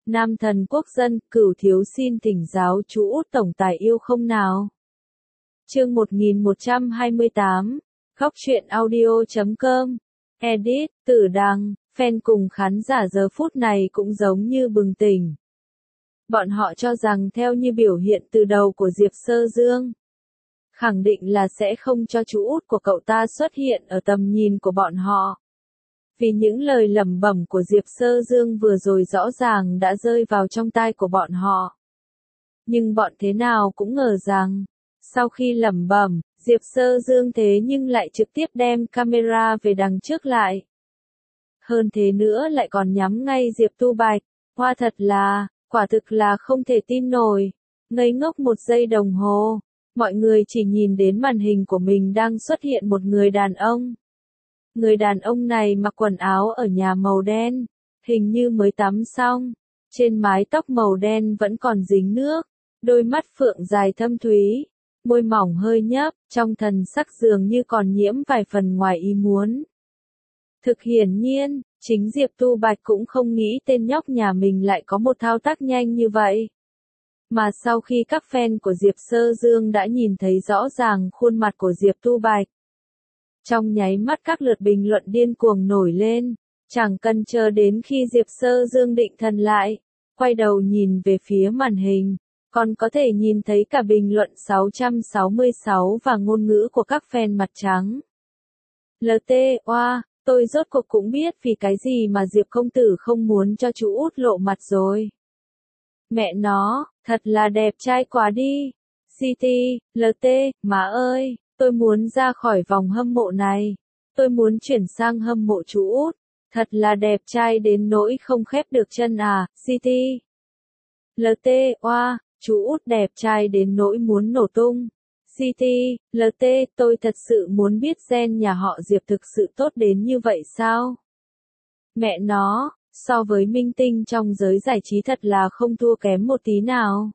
Nam thần quốc dân, Cửu thiếu xin thỉnh giáo chú Út tổng tài yêu không nào. Chương 1128, Khóc truyện audio.com, Edit, Tử Đăng, fan cùng khán giả giờ phút này cũng giống như bừng tỉnh. Bọn họ cho rằng theo như biểu hiện từ đầu của Diệp Sơ Dương, khẳng định là sẽ không cho chú Út của cậu ta xuất hiện ở tầm nhìn của bọn họ. Vì những lời lẩm bẩm của Diệp Sơ Dương vừa rồi rõ ràng đã rơi vào trong tai của bọn họ. Nhưng bọn thế nào cũng ngờ rằng, sau khi lẩm bẩm, Diệp Sơ Dương thế nhưng lại trực tiếp đem camera về đằng trước lại. Hơn thế nữa lại còn nhắm ngay Diệp Tu Bạch, hoa thật là, quả thực là không thể tin nổi. Ngây ngốc một giây đồng hồ, mọi người chỉ nhìn đến màn hình của mình đang xuất hiện một người đàn ông. Người đàn ông này mặc quần áo ở nhà màu đen, hình như mới tắm xong, trên mái tóc màu đen vẫn còn dính nước, đôi mắt phượng dài thâm thúy, môi mỏng hơi nhấp, trong thần sắc dường như còn nhiễm vài phần ngoài ý muốn. Thực hiển nhiên, chính Diệp Tu Bạch cũng không nghĩ tên nhóc nhà mình lại có một thao tác nhanh như vậy. Mà sau khi các fan của Diệp Sơ Dương đã nhìn thấy rõ ràng khuôn mặt của Diệp Tu Bạch, trong nháy mắt các lượt bình luận điên cuồng nổi lên, chẳng cần chờ đến khi Diệp Sơ Dương định thần lại, quay đầu nhìn về phía màn hình, còn có thể nhìn thấy cả bình luận 666 và ngôn ngữ của các fan mặt trắng. LT, oa, tôi rốt cuộc cũng biết vì cái gì mà Diệp công tử không muốn cho chú Út lộ mặt rồi. Mẹ nó, thật là đẹp trai quá đi. CT, LT, má ơi. Tôi muốn ra khỏi vòng hâm mộ này. Tôi muốn chuyển sang hâm mộ chú Út. Thật là đẹp trai đến nỗi không khép được chân à, CT. LT, oa, chú Út đẹp trai đến nỗi muốn nổ tung. CT, LT, tôi thật sự muốn biết gen nhà họ Diệp thực sự tốt đến như vậy sao? Mẹ nó, so với minh tinh trong giới giải trí thật là không thua kém một tí nào.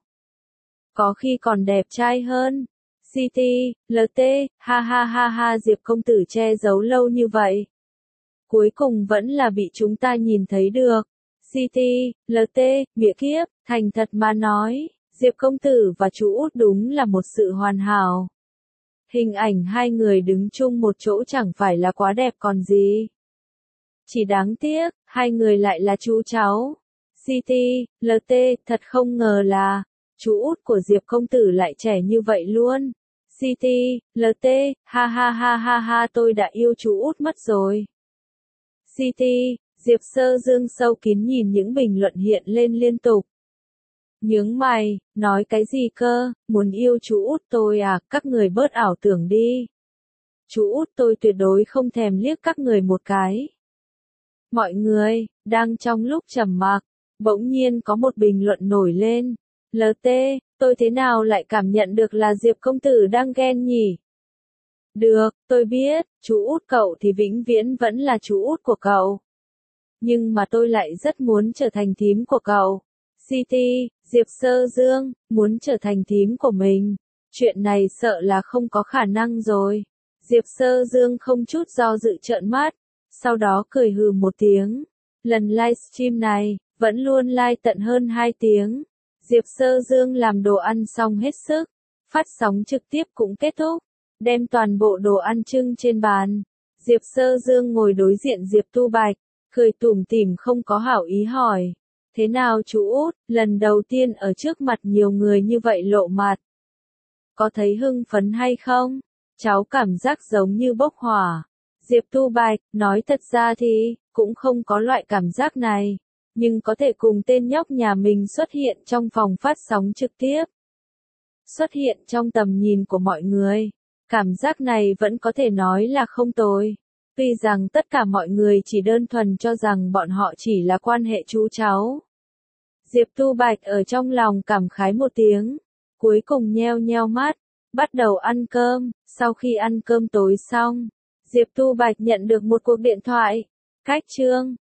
Có khi còn đẹp trai hơn. CT, LT, ha ha ha ha, Diệp công tử che giấu lâu như vậy. Cuối cùng vẫn là bị chúng ta nhìn thấy được. CT, LT, mẹ kiếp, thành thật mà nói, Diệp công tử và chú Út đúng là một sự hoàn hảo. Hình ảnh hai người đứng chung một chỗ chẳng phải là quá đẹp còn gì. Chỉ đáng tiếc, hai người lại là chú cháu. CT, LT, thật không ngờ là, chú Út của Diệp công tử lại trẻ như vậy luôn. CT, LT, ha ha ha ha ha, tôi đã yêu chú Út mất rồi. CT, Diệp Sơ Dương sâu kín nhìn những bình luận hiện lên liên tục. Nhướng mày, nói cái gì cơ, muốn yêu chú Út tôi à, các người bớt ảo tưởng đi. Chú Út tôi tuyệt đối không thèm liếc các người một cái. Mọi người, đang trong lúc trầm mặc, bỗng nhiên có một bình luận nổi lên. LT, tôi thế nào lại cảm nhận được là Diệp công tử đang ghen nhỉ? Được, tôi biết, chú Út cậu thì vĩnh viễn vẫn là chú Út của cậu. Nhưng mà tôi lại rất muốn trở thành thím của cậu. CT, Diệp Sơ Dương, muốn trở thành thím của mình. Chuyện này sợ là không có khả năng rồi. Diệp Sơ Dương không chút do dự trợn mắt, sau đó cười hừ một tiếng. Lần livestream này, vẫn luôn live tận hơn 2 tiếng. Diệp Sơ Dương làm đồ ăn xong hết sức, phát sóng trực tiếp cũng kết thúc, đem toàn bộ đồ ăn trưng trên bàn. Diệp Sơ Dương ngồi đối diện Diệp Tu Bạch, cười tủm tỉm không có hảo ý hỏi. Thế nào chú Út, lần đầu tiên ở trước mặt nhiều người như vậy lộ mặt. Có thấy hưng phấn hay không? Cháu cảm giác giống như bốc hỏa. Diệp Tu Bạch, nói thật ra thì, cũng không có loại cảm giác này. Nhưng có thể cùng tên nhóc nhà mình xuất hiện trong phòng phát sóng trực tiếp. Xuất hiện trong tầm nhìn của mọi người. Cảm giác này vẫn có thể nói là không tồi. Tuy rằng tất cả mọi người chỉ đơn thuần cho rằng bọn họ chỉ là quan hệ chú cháu. Diệp Tu Bạch ở trong lòng cảm khái một tiếng. Cuối cùng nheo nheo mắt. Bắt đầu ăn cơm. Sau khi ăn cơm tối xong, Diệp Tu Bạch nhận được một cuộc điện thoại. Cách Trương,